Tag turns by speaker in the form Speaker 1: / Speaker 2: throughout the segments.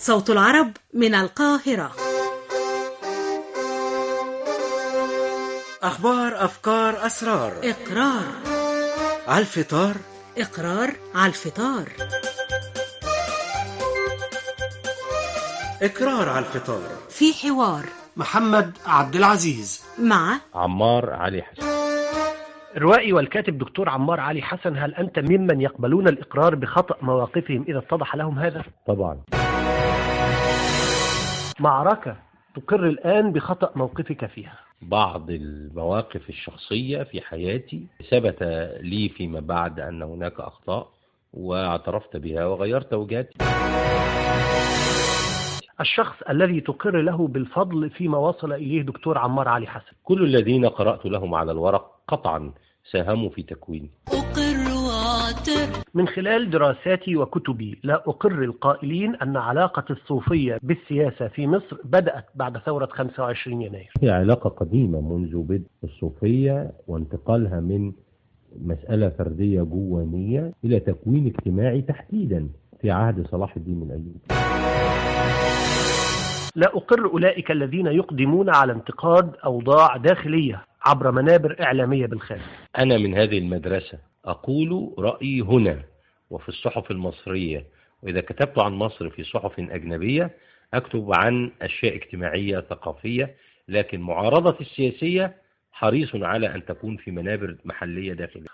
Speaker 1: صوت العرب من القاهرة.
Speaker 2: أخبار، أفكار، أسرار.
Speaker 1: إقرار
Speaker 2: على الفطار.
Speaker 1: إقرار على الفطار.
Speaker 2: إقرار على الفطار.
Speaker 1: في حوار
Speaker 3: محمد عبد العزيز
Speaker 1: مع
Speaker 4: عمار علي حسن.
Speaker 5: الروائي والكاتب دكتور عمار علي حسن، هل أنت ممن يقبلون الإقرار بخطأ مواقفهم إذا اتضح لهم هذا؟
Speaker 4: طبعا.
Speaker 5: معركة تقر الآن بخطأ موقفك فيها.
Speaker 4: بعض المواقف الشخصية في حياتي ثبت لي فيما بعد أن هناك أخطاء واعترفت بها وغيرت وجهتي.
Speaker 5: الشخص الذي تقر له بالفضل فيما وصل إليه دكتور عمار علي حسن.
Speaker 4: كل الذين قرأت لهم على الورق قطعا ساهموا في تكويني.
Speaker 5: من خلال دراساتي وكتبي لا أقر القائلين أن علاقة الصوفية بالسياسة في مصر بدأت بعد ثورة 25 يناير.
Speaker 4: هي علاقة قديمة منذ بدء الصوفية وانتقالها من مسألة فردية جوانية إلى تكوين اجتماعي تحديدا في عهد صلاح الدين الأيوبي.
Speaker 5: لا أقر أولئك الذين يقدمون على انتقاد أوضاع داخلية عبر منابر إعلامية بالخارج.
Speaker 4: أنا من هذه المدرسة، أقول رأيي هنا وفي الصحف المصرية، وإذا كتبت عن مصر في صحف أجنبية أكتب عن أشياء اجتماعية ثقافية، لكن معارضة السياسية حريص على أن تكون في منابر محلية داخلية.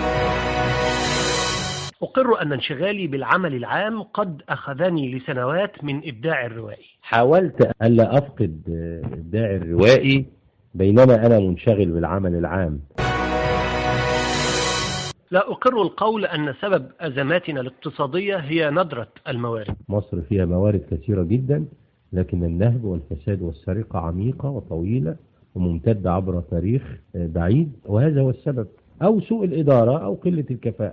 Speaker 5: أقر أن انشغالي بالعمل العام قد أخذني لسنوات من إبداع الروائي.
Speaker 4: حاولت ألا أفقد إبداع الروائي بينما أنا منشغل بالعمل العام.
Speaker 5: لا أقر القول أن سبب أزماتنا الاقتصادية هي ندرة الموارد.
Speaker 4: مصر فيها موارد كثيرة جدا، لكن النهب والفساد والسرقة عميقة وطويلة وممتدة عبر تاريخ بعيد، وهذا هو السبب، أو سوء الإدارة أو قلة الكفاءة.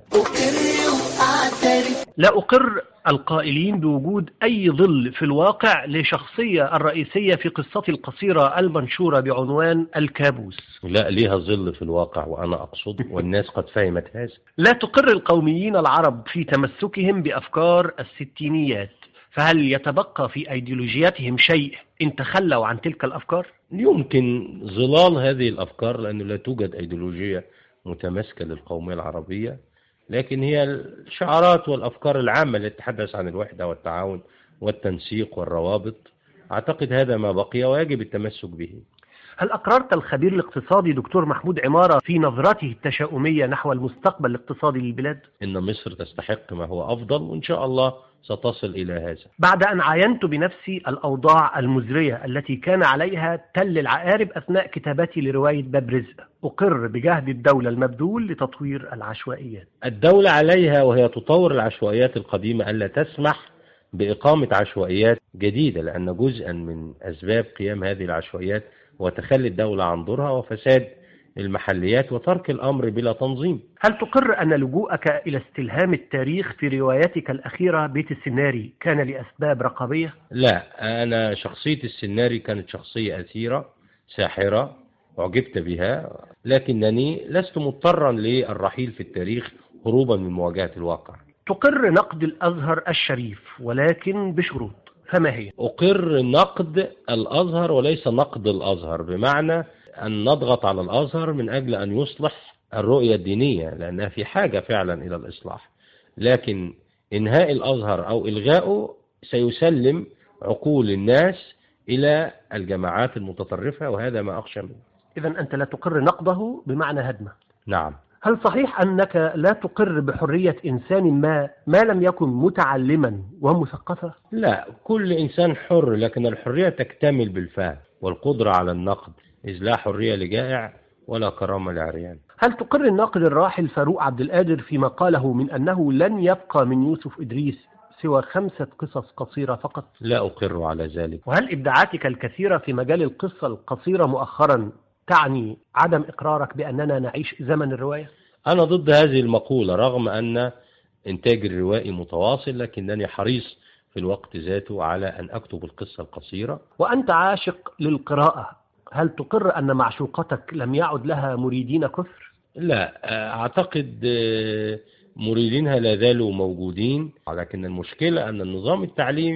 Speaker 5: لا أقر القائلين بوجود أي ظل في الواقع لشخصية الرئيسية في قصتي القصيرة المنشورة بعنوان الكابوس.
Speaker 4: لا، ليها ظل في الواقع وأنا أقصد، والناس قد فهمت هذا.
Speaker 5: لا تقر القوميين العرب في تمسكهم بأفكار الستينيات، فهل يتبقى في أيديولوجياتهم شيء إن تخلوا عن تلك الأفكار؟
Speaker 4: يمكن ظلال هذه الأفكار، لأنه لا توجد أيديولوجية متماسكة للقومية العربية، لكن هي الشعارات والأفكار العامة التي تتحدث عن الوحدة والتعاون والتنسيق والروابط. أعتقد هذا ما بقي ويجب التمسك به.
Speaker 5: هل أقررت الخبير الاقتصادي دكتور محمود عمارة في نظرته التشاؤمية نحو المستقبل الاقتصادي للبلاد؟
Speaker 4: إن مصر تستحق ما هو أفضل، وإن شاء الله ستصل إلى هذا.
Speaker 5: بعد أن عاينت بنفسي الأوضاع المزرية التي كان عليها تل العقارب أثناء كتابتي لرواية باب رزق، أقر بجهد الدولة المبذول لتطوير العشوائيات.
Speaker 4: الدولة عليها وهي تطور العشوائيات القديمة ألا تسمح بإقامة عشوائيات جديدة، لأن جزءا من أسباب قيام هذه العشوائيات وتخلي الدولة عن دورها وفساد المحليات وترك الأمر بلا تنظيم.
Speaker 5: هل تقر أن لجوءك إلى استلهام التاريخ في روايتك الأخيرة بيت السناري كان لأسباب رقابية؟
Speaker 4: لا، أنا شخصية السناري كانت شخصية أثيرة ساحرة أعجبت بها، لكنني لست مضطرا للرحيل في التاريخ هروبا من مواجهة الواقع.
Speaker 5: تقر نقد الأزهر الشريف ولكن بشروط، فما هي؟
Speaker 4: أقر نقد الأزهر وليس نقد الأزهر، بمعنى أن نضغط على الأزهر من أجل أن يصلح الرؤية الدينية، لأنها في حاجة فعلا إلى الإصلاح، لكن إنهاء الأزهر أو إلغاؤه سيسلم عقول الناس إلى الجماعات المتطرفة، وهذا ما أخشى منه.
Speaker 5: إذن أنت لا تقر نقده بمعنى هدمه؟
Speaker 4: نعم.
Speaker 5: هل صحيح أنك لا تقر بحرية إنسان ما لم يكن متعلما ومثقفا؟
Speaker 4: لا، كل إنسان حر، لكن الحرية تكتمل بالفهم والقدرة على النقد، إذ لا حرية لجائع ولا كرامة لعريان.
Speaker 5: هل تقر الناقد الراحل فاروق عبد القادر فيما قاله من أنه لن يبقى من يوسف إدريس سوى 5 قصص قصيرة فقط؟
Speaker 4: لا أقر على ذلك.
Speaker 5: وهل إبداعاتك الكثيرة في مجال القصة القصيرة مؤخرا تعني عدم إقرارك بأننا نعيش زمن الرواية؟
Speaker 4: أنا ضد هذه المقولة، رغم أن إنتاج الروائي متواصل، لكنني حريص في الوقت ذاته على أن أكتب القصة القصيرة.
Speaker 5: وأنت عاشق للقراءة، هل تقر أن معشوقتك لم يعد لها مريدين كثر؟
Speaker 4: لا، أعتقد مريدينها لا زالوا موجودين، لكن المشكلة أن النظام التعليمي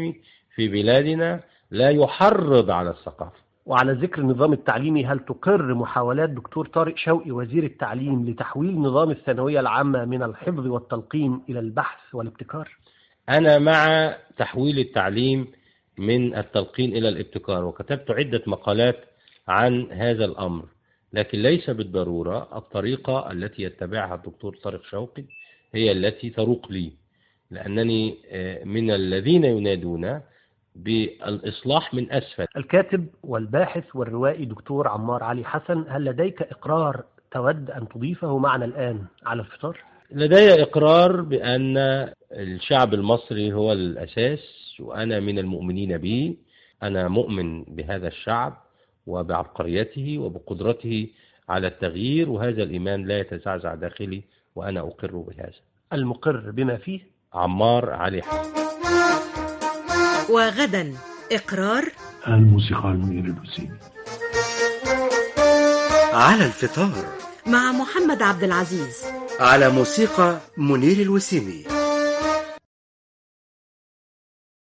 Speaker 4: في بلادنا لا يحرض على الثقافة.
Speaker 5: وعلى ذكر النظام التعليمي، هل تقر محاولات دكتور طارق شوقي وزير التعليم لتحويل نظام الثانوية العامة من الحفظ والتلقين إلى البحث والابتكار؟
Speaker 4: أنا مع تحويل التعليم من التلقين إلى الابتكار، وكتبت عدة مقالات عن هذا الأمر، لكن ليس بالضرورة الطريقة التي يتبعها الدكتور طارق شوقي هي التي تروق لي، لأنني من الذين ينادون بالإصلاح من أسفل.
Speaker 5: الكاتب والباحث والروائي دكتور عمار علي حسن، هل لديك إقرار تود أن تضيفه معنا الآن على الفطار؟
Speaker 4: لدي إقرار بأن الشعب المصري هو الأساس، وأنا من المؤمنين به. أنا مؤمن بهذا الشعب وبعبقريته وبقدرته على التغيير، وهذا الإيمان لا يتزعزع داخلي، وأنا أقر بهذا.
Speaker 5: المقر بما فيه
Speaker 4: عمار علي حسن.
Speaker 1: وغدا إقرار
Speaker 6: الموسيقار منير الوسيمي.
Speaker 2: على الفطار
Speaker 1: مع محمد عبد العزيز.
Speaker 2: على موسيقى منير الوسيمي.